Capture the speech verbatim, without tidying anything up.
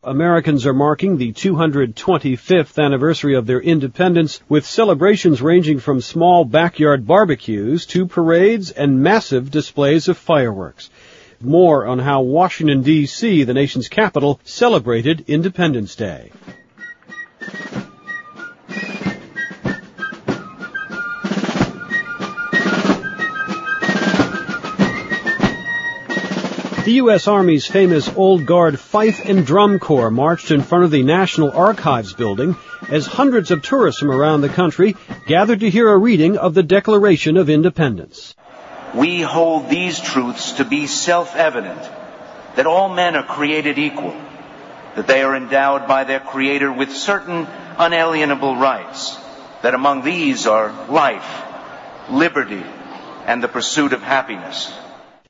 Americans are marking the two hundred twenty-fifth anniversary of their independence with celebrations ranging from small backyard barbecues to parades and massive displays of fireworks. More on how Washington, D C, the nation's capital, celebrated Independence Day. The U S Army's famous Old Guard Fife and Drum Corps marched in front of the National Archives building as hundreds of tourists from around the country gathered to hear a reading of the Declaration of Independence. We hold these truths to be self-evident, that all men are created equal, that they are endowed by their Creator with certain unalienable rights, that among these are life, liberty, and the pursuit of happiness.